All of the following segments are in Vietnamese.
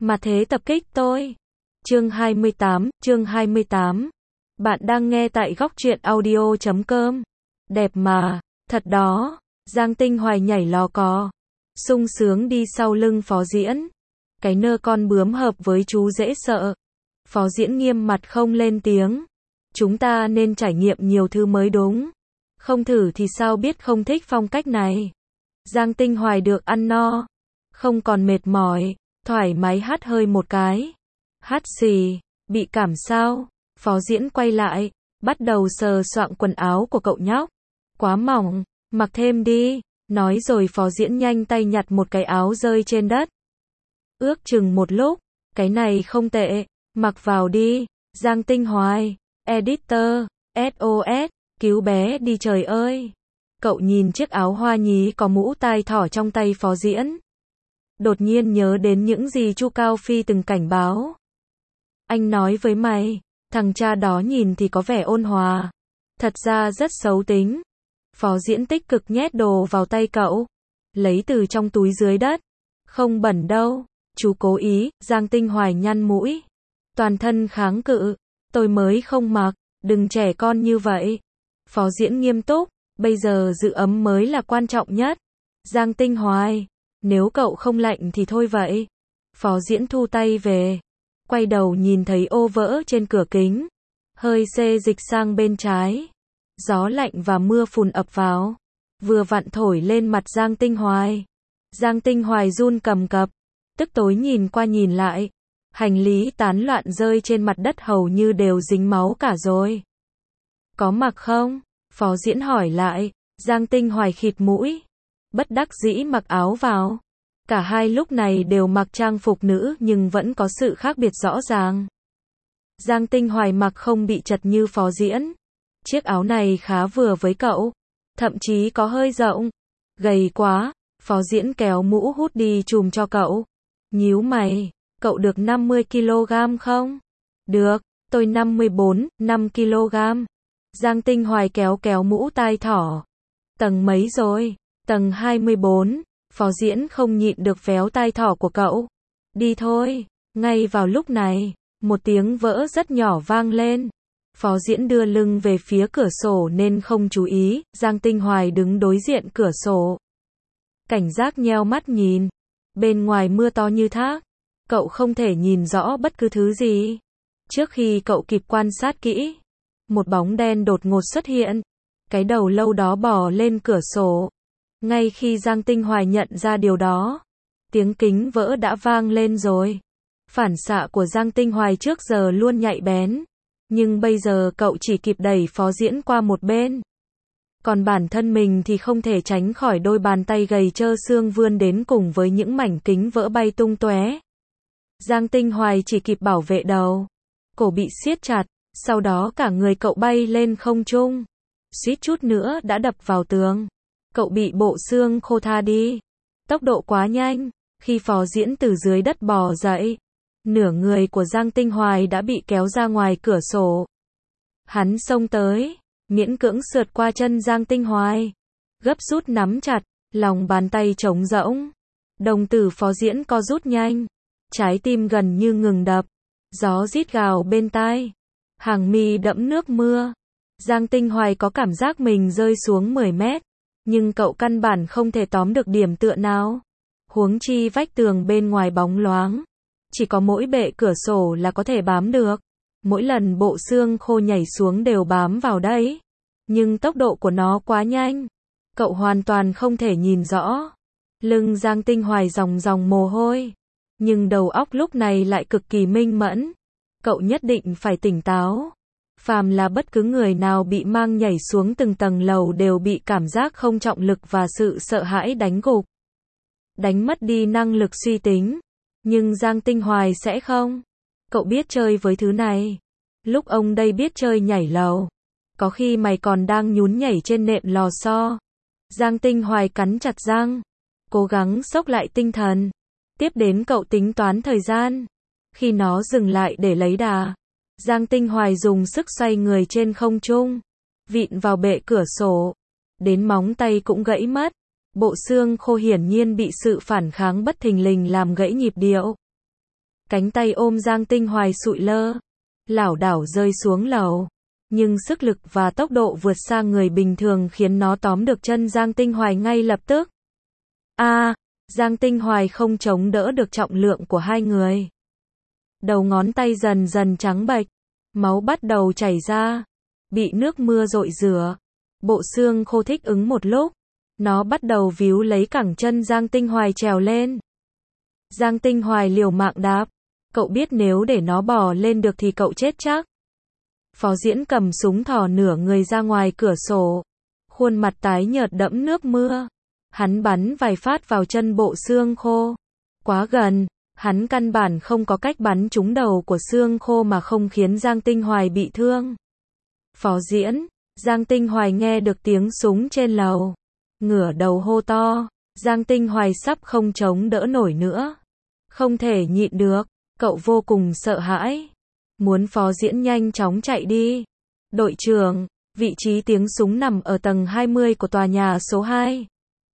Mà thế tập kích tôi. Chương 28. Bạn đang nghe tại góc truyện audio.com. Đẹp mà, thật đó. Giang Tinh Hoài nhảy lò cò, sung sướng đi sau lưng Phó Diễn. Cái nơ con bướm hợp với chú dễ sợ. Phó Diễn nghiêm mặt không lên tiếng. Chúng ta nên trải nghiệm nhiều thứ mới đúng. Không thử thì sao biết không thích phong cách này. Giang Tinh Hoài được ăn no, không còn mệt mỏi, thoải mái hắt hơi một cái. Hắt xì, bị cảm sao? Phó Diễn quay lại, bắt đầu sờ soạng quần áo của cậu nhóc. Quá mỏng, mặc thêm đi. Nói rồi Phó Diễn nhanh tay nhặt một cái áo rơi trên đất. Ước chừng một lúc, cái này không tệ, mặc vào đi. Giang Tinh Hoài, editor, SOS, cứu bé đi trời ơi. Cậu nhìn chiếc áo hoa nhí có mũ tai thỏ trong tay Phó Diễn. Đột nhiên nhớ đến những gì Chu Cao Phi từng cảnh báo. Anh nói với mày, thằng cha đó nhìn thì có vẻ ôn hòa, thật ra rất xấu tính. Phó Diễn tích cực nhét đồ vào tay cậu, lấy từ trong túi dưới đất. Không bẩn đâu, chú cố ý. Giang Tinh Hoài nhăn mũi, toàn thân kháng cự. Tôi mới không mặc, đừng trẻ con như vậy. Phó Diễn nghiêm túc, bây giờ giữ ấm mới là quan trọng nhất. Giang Tinh Hoài, nếu cậu không lạnh thì thôi vậy. Phó Diễn thu tay về, quay đầu nhìn thấy ô vỡ trên cửa kính, hơi xê dịch sang bên trái. Gió lạnh và mưa phùn ập vào, vừa vặn thổi lên mặt Giang Tinh Hoài. Giang Tinh Hoài run cầm cập, tức tối nhìn qua nhìn lại. Hành lý tán loạn rơi trên mặt đất hầu như đều dính máu cả rồi. Có mặc không? Phó Diễn hỏi lại. Giang Tinh Hoài khịt mũi, bất đắc dĩ mặc áo vào. Cả hai lúc này đều mặc trang phục nữ nhưng vẫn có sự khác biệt rõ ràng. Giang Tinh Hoài mặc không bị chật như Phó Diễn. Chiếc áo này khá vừa với cậu, thậm chí có hơi rộng. Gầy quá, Phó Diễn kéo mũ hút đi chùm cho cậu. Nhíu mày, cậu được 50 kg không? Được, tôi 5 kg. Giang Tinh Hoài kéo mũ tai thỏ. Tầng mấy rồi? Tầng 24. Phó Diễn không nhịn được véo tai thỏ của cậu. Đi thôi. Ngay vào lúc này, một tiếng vỡ rất nhỏ vang lên. Phó Diễn đưa lưng về phía cửa sổ nên không chú ý. Giang Tinh Hoài đứng đối diện cửa sổ, cảnh giác nheo mắt nhìn. Bên ngoài mưa to như thác, cậu không thể nhìn rõ bất cứ thứ gì. Trước khi cậu kịp quan sát kỹ, một bóng đen đột ngột xuất hiện. Cái đầu lâu đó bò lên cửa sổ. Ngay khi Giang Tinh Hoài nhận ra điều đó, tiếng kính vỡ đã vang lên rồi. Phản xạ của Giang Tinh Hoài trước giờ luôn nhạy bén, nhưng bây giờ cậu chỉ kịp đẩy Phó Diễn qua một bên. Còn bản thân mình thì không thể tránh khỏi đôi bàn tay gầy trơ xương vươn đến cùng với những mảnh kính vỡ bay tung tóe. Giang Tinh Hoài chỉ kịp bảo vệ đầu, cổ bị siết chặt, sau đó cả người cậu bay lên không trung, suýt chút nữa đã đập vào tường. Cậu bị bộ xương khô tha đi. Tốc độ quá nhanh, khi Phó Diễn từ dưới đất bò dậy, nửa người của Giang Tinh Hoài đã bị kéo ra ngoài cửa sổ. Hắn xông tới, miễn cưỡng sượt qua chân Giang Tinh Hoài, gấp rút nắm chặt, lòng bàn tay trống rỗng. Đồng tử Phó Diễn co rút nhanh, trái tim gần như ngừng đập, gió rít gào bên tai, hàng mi đẫm nước mưa. Giang Tinh Hoài có cảm giác mình rơi xuống 10 mét, nhưng cậu căn bản không thể tóm được điểm tựa nào. Huống chi vách tường bên ngoài bóng loáng, chỉ có mỗi bệ cửa sổ là có thể bám được. Mỗi lần bộ xương khô nhảy xuống đều bám vào đấy, nhưng tốc độ của nó quá nhanh, cậu hoàn toàn không thể nhìn rõ. Lưng Giang Tinh Hoài ròng ròng mồ hôi, nhưng đầu óc lúc này lại cực kỳ minh mẫn. Cậu nhất định phải tỉnh táo. Phàm là bất cứ người nào bị mang nhảy xuống từng tầng lầu đều bị cảm giác không trọng lực và sự sợ hãi đánh gục, đánh mất đi năng lực suy tính. Nhưng Giang Tinh Hoài sẽ không. Cậu biết chơi với thứ này. Lúc ông đây biết chơi nhảy lầu, có khi mày còn đang nhún nhảy trên nệm lò xo. Giang Tinh Hoài cắn chặt răng, cố gắng xốc lại tinh thần. Tiếp đến cậu tính toán thời gian. Khi nó dừng lại để lấy đà, Giang Tinh Hoài dùng sức xoay người trên không trung, vịn vào bệ cửa sổ. Đến móng tay cũng gãy mất. Bộ xương khô hiển nhiên bị sự phản kháng bất thình lình làm gãy nhịp điệu. Cánh tay ôm Giang Tinh Hoài sụi lơ, lảo đảo rơi xuống lầu. Nhưng sức lực và tốc độ vượt xa người bình thường khiến nó tóm được chân Giang Tinh Hoài ngay lập tức. Giang Tinh Hoài không chống đỡ được trọng lượng của hai người. Đầu ngón tay dần dần trắng bệch, máu bắt đầu chảy ra, bị nước mưa rội rửa. Bộ xương khô thích ứng một lúc, nó bắt đầu víu lấy cẳng chân Giang Tinh Hoài trèo lên. Giang Tinh Hoài liều mạng đạp, cậu biết nếu để nó bò lên được thì cậu chết chắc. Phó Diễn cầm súng thò nửa người ra ngoài cửa sổ, khuôn mặt tái nhợt đẫm nước mưa. Hắn bắn vài phát vào chân bộ xương khô. Quá gần, hắn căn bản không có cách bắn trúng đầu của xương khô mà không khiến Giang Tinh Hoài bị thương. Phó Diễn, Giang Tinh Hoài nghe được tiếng súng trên lầu, ngửa đầu hô to. Giang Tinh Hoài sắp không chống đỡ nổi nữa. Không thể nhịn được, cậu vô cùng sợ hãi. Muốn Phó Diễn nhanh chóng chạy đi. Đội trưởng, vị trí tiếng súng nằm ở tầng 20 của tòa nhà số 2.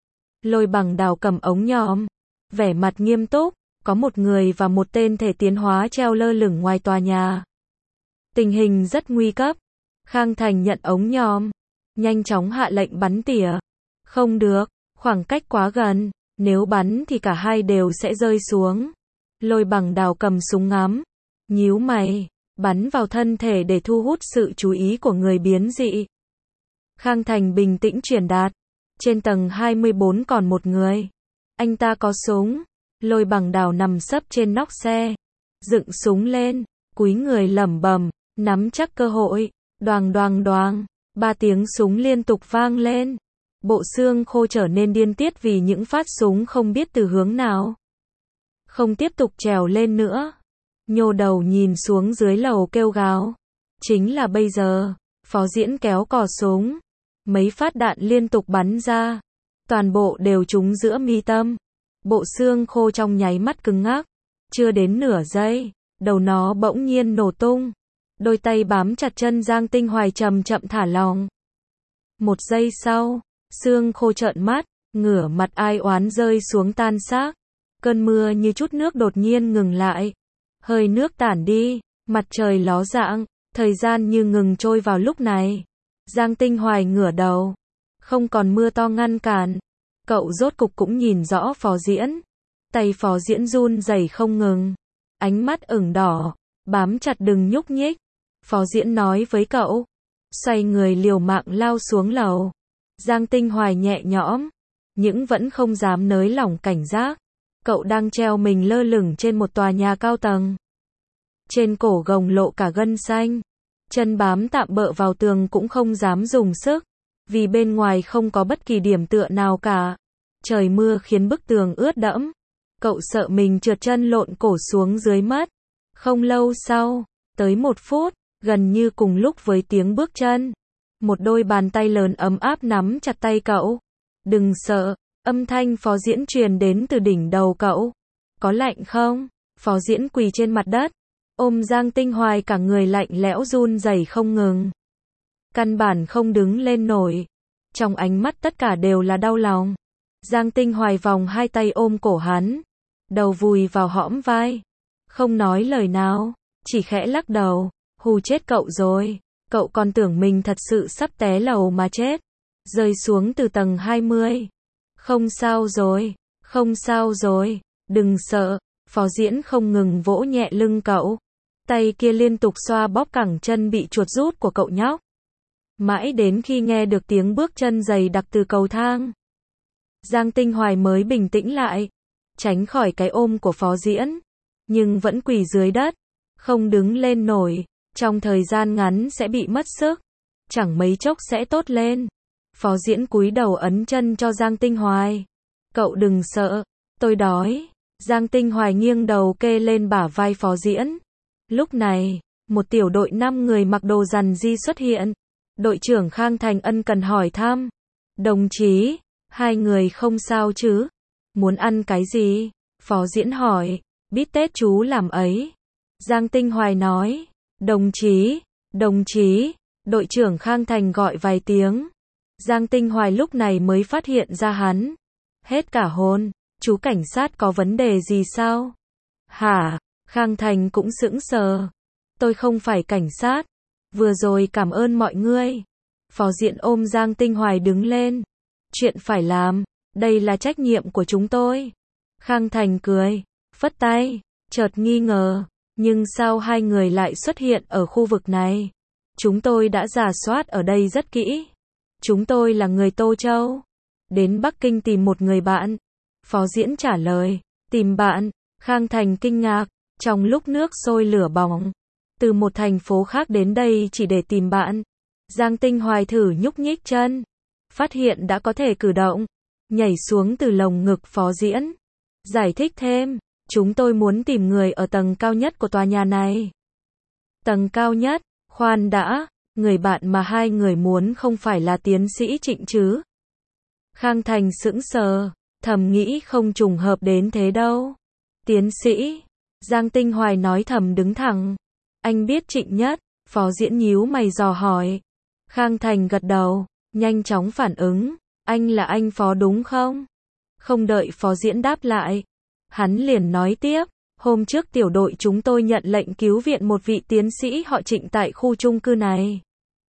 Lôi Bằng Đào cầm ống nhòm, vẻ mặt nghiêm túc, có một người và một tên thể tiến hóa treo lơ lửng ngoài tòa nhà. Tình hình rất nguy cấp. Khang Thành nhận ống nhòm, nhanh chóng hạ lệnh bắn tỉa. Không được, khoảng cách quá gần, nếu bắn thì cả hai đều sẽ rơi xuống. Lôi Bằng Đào cầm súng ngắm, nhíu mày, bắn vào thân thể để thu hút sự chú ý của người biến dị. Khang Thành bình tĩnh truyền đạt. Trên tầng 24 còn một người. Anh ta có súng. Lôi Bằng Đào nằm sấp trên nóc xe, dựng súng lên, cúi người lẩm bẩm, nắm chắc cơ hội. Đoàng đoàng đoàng, 3 tiếng súng liên tục vang lên. Bộ xương khô trở nên điên tiết vì những phát súng không biết từ hướng nào. Không tiếp tục trèo lên nữa. Nhô đầu nhìn xuống dưới lầu kêu gào. Chính là bây giờ. Phó Diễn kéo cò súng. Mấy phát đạn liên tục bắn ra. Toàn bộ đều trúng giữa mi tâm. Bộ xương khô trong nháy mắt cứng ngắc. Chưa đến nửa giây, đầu nó bỗng nhiên nổ tung. Đôi tay bám chặt chân Giang Tinh Hoài chậm chậm thả lỏng. Một giây sau, xương khô trợn mắt, ngửa mặt ai oán rơi xuống tan xác. Cơn mưa như chút nước đột nhiên ngừng lại. Hơi nước tản đi, mặt trời ló dạng, thời gian như ngừng trôi vào lúc này. Giang Tinh Hoài ngửa đầu. Không còn mưa to ngăn cản. Cậu rốt cục cũng nhìn rõ Phó Diễn. Tay Phó Diễn run rẩy không ngừng. Ánh mắt ửng đỏ, bám chặt đừng nhúc nhích. Phó Diễn nói với cậu. Xoay người liều mạng lao xuống lầu. Giang Tinh Hoài nhẹ nhõm, nhưng vẫn không dám nới lỏng cảnh giác. Cậu đang treo mình lơ lửng trên một tòa nhà cao tầng. Trên cổ gồng lộ cả gân xanh. Chân bám tạm bợ vào tường cũng không dám dùng sức. Vì bên ngoài không có bất kỳ điểm tựa nào cả. Trời mưa khiến bức tường ướt đẫm. Cậu sợ mình trượt chân lộn cổ xuống dưới mất. Không lâu sau, tới 1 phút, gần như cùng lúc với tiếng bước chân. Một đôi bàn tay lớn ấm áp nắm chặt tay cậu. Đừng sợ, âm thanh Phó Diễn truyền đến từ đỉnh đầu cậu. Có lạnh không? Phó Diễn quỳ trên mặt đất, ôm Giang Tinh Hoài cả người lạnh lẽo run rẩy không ngừng. Căn bản không đứng lên nổi. Trong ánh mắt tất cả đều là đau lòng. Giang Tinh Hoài vòng hai tay ôm cổ hắn, đầu vùi vào hõm vai. Không nói lời nào, chỉ khẽ lắc đầu. Hù chết cậu rồi. Cậu còn tưởng mình thật sự sắp té lầu mà chết. Rơi xuống từ tầng 20. Không sao rồi, không sao rồi, đừng sợ. Phó Diễn không ngừng vỗ nhẹ lưng cậu. Tay kia liên tục xoa bóp cẳng chân bị chuột rút của cậu nhóc. Mãi đến khi nghe được tiếng bước chân dày đặc từ cầu thang, Giang Tinh Hoài mới bình tĩnh lại, tránh khỏi cái ôm của Phó Diễn, nhưng vẫn quỳ dưới đất, không đứng lên nổi. Trong thời gian ngắn sẽ bị mất sức, chẳng mấy chốc sẽ tốt lên. Phó Diễn cúi đầu ấn chân cho Giang Tinh Hoài. Cậu đừng sợ, tôi đói. Giang Tinh Hoài nghiêng đầu kê lên bả vai Phó Diễn. Lúc này, một tiểu đội 5 người mặc đồ rằn di xuất hiện. Đội trưởng Khang Thành ân cần hỏi thăm. Đồng chí, 2 người không sao chứ? Muốn ăn cái gì? Phó Diễn hỏi. Bít tết chú làm ấy. Giang Tinh Hoài nói. Đồng chí, đội trưởng Khang Thành gọi vài tiếng. Giang Tinh Hoài lúc này mới phát hiện ra hắn. Hết cả hồn, chú cảnh sát có vấn đề gì sao? Hả? Khang Thành cũng sững sờ. Tôi không phải cảnh sát. Vừa rồi cảm ơn mọi người. Phó Diễn ôm Giang Tinh Hoài đứng lên. Chuyện phải làm, đây là trách nhiệm của chúng tôi. Khang Thành cười, phất tay, chợt nghi ngờ, nhưng sao hai người lại xuất hiện ở khu vực này? Chúng tôi đã rà soát ở đây rất kỹ. Chúng tôi là người Tô Châu. Đến Bắc Kinh tìm một người bạn. Phó Diễn trả lời, tìm bạn. Khang Thành kinh ngạc, trong lúc nước sôi lửa bỏng. Từ một thành phố khác đến đây chỉ để tìm bạn. Giang Tinh Hoài thử nhúc nhích chân. Phát hiện đã có thể cử động. Nhảy xuống từ lồng ngực Phó Diễn. Giải thích thêm, chúng tôi muốn tìm người ở tầng cao nhất của tòa nhà này. Tầng cao nhất, khoan đã, người bạn mà hai người muốn không phải là tiến sĩ Trịnh chứ? Khang Thành sững sờ, thầm nghĩ không trùng hợp đến thế đâu. Tiến sĩ, Giang Tinh Hoài nói thầm đứng thẳng. Anh biết Trịnh Nhất, Phó Diễn nhíu mày dò hỏi. Khang Thành gật đầu, nhanh chóng phản ứng, anh là anh Phó đúng không? Không đợi Phó Diễn đáp lại, hắn liền nói tiếp, hôm trước tiểu đội chúng tôi nhận lệnh cứu viện một vị tiến sĩ họ Trịnh tại khu chung cư này.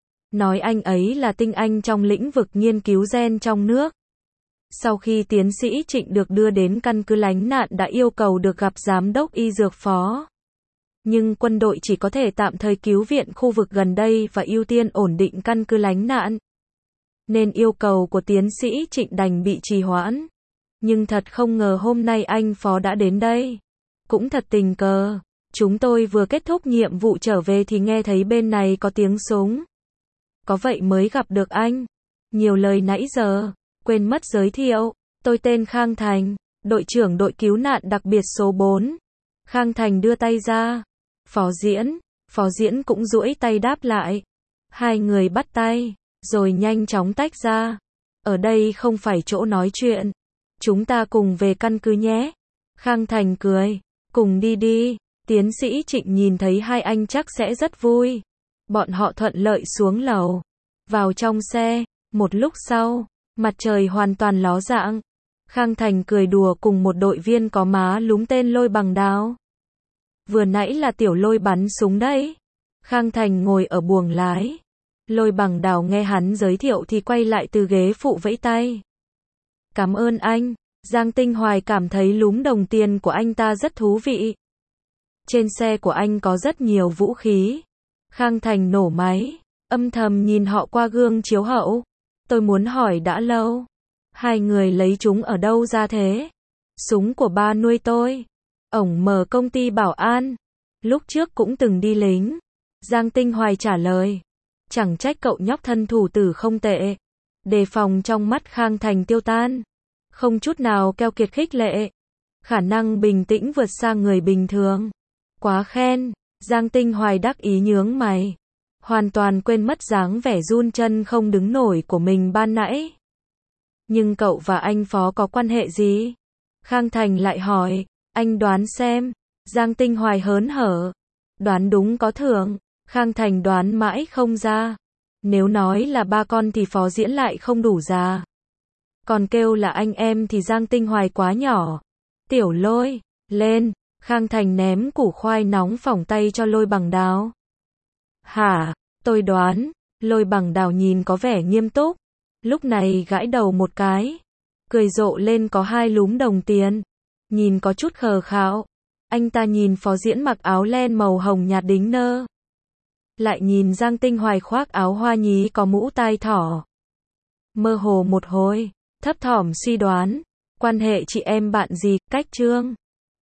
Nói anh ấy là tinh anh trong lĩnh vực nghiên cứu gen trong nước. Sau khi tiến sĩ Trịnh được đưa đến căn cứ lánh nạn đã yêu cầu được gặp giám đốc y dược Phó. Nhưng quân đội chỉ có thể tạm thời cứu viện khu vực gần đây và ưu tiên ổn định căn cứ lánh nạn. Nên yêu cầu của tiến sĩ Trịnh đành bị trì hoãn. Nhưng thật không ngờ hôm nay anh Phó đã đến đây. Cũng thật tình cờ, chúng tôi vừa kết thúc nhiệm vụ trở về thì nghe thấy bên này có tiếng súng. Có vậy mới gặp được anh. Nhiều lời nãy giờ, quên mất giới thiệu, tôi tên Khang Thành, đội trưởng đội cứu nạn đặc biệt số 4. Khang Thành đưa tay ra. Phó Diễn cũng duỗi tay đáp lại. Hai người bắt tay, rồi nhanh chóng tách ra. Ở đây không phải chỗ nói chuyện. Chúng ta cùng về căn cứ nhé. Khang Thành cười, cùng đi đi. Tiến sĩ Trịnh nhìn thấy hai anh chắc sẽ rất vui. Bọn họ thuận lợi xuống lầu. Vào trong xe, một lúc sau, mặt trời hoàn toàn ló dạng. Khang Thành cười đùa cùng một đội viên có má lúm tên Lôi Bằng Đào. Vừa nãy là Tiểu Lôi bắn súng đấy. Khang Thành ngồi ở buồng lái. Lôi Bằng Đào nghe hắn giới thiệu thì quay lại từ ghế phụ vẫy tay. Cảm ơn anh. Giang Tinh Hoài cảm thấy lúm đồng tiền của anh ta rất thú vị. Trên xe của anh có rất nhiều vũ khí. Khang Thành nổ máy, âm thầm nhìn họ qua gương chiếu hậu. Tôi muốn hỏi đã lâu. Hai người lấy chúng ở đâu ra thế? Súng của ba nuôi tôi. Ổng mở công ty bảo an. Lúc trước cũng từng đi lính. Giang Tinh Hoài trả lời. Chẳng trách cậu nhóc thân thủ tử không tệ. Đề phòng trong mắt Khang Thành tiêu tan. Không chút nào keo kiệt khích lệ. Khả năng bình tĩnh vượt xa người bình thường. Quá khen. Giang Tinh Hoài đắc ý nhướng mày. Hoàn toàn quên mất dáng vẻ run chân không đứng nổi của mình ban nãy. Nhưng cậu và anh Phó có quan hệ gì? Khang Thành lại hỏi. Anh đoán xem. Giang Tinh Hoài hớn hở. Đoán đúng có thưởng. Khang Thành đoán mãi không ra. Nếu nói là ba con thì Phó Diễn lại không đủ già. Còn kêu là anh em thì Giang Tinh Hoài quá nhỏ. Tiểu Lôi, lên. Khang Thành ném củ khoai nóng phỏng tay cho Lôi Bằng Đào. Hả, tôi đoán. Lôi Bằng Đào nhìn có vẻ nghiêm túc. Lúc này gãi đầu một cái. Cười rộ lên có hai lúm đồng tiền. Nhìn có chút khờ khạo. Anh ta nhìn Phó Diễn mặc áo len màu hồng nhạt đính nơ. Lại nhìn Giang Tinh Hoài khoác áo hoa nhí có mũ tai thỏ. Mơ hồ một hồi, thấp thỏm suy đoán. Quan hệ chị em bạn gì, cách trương.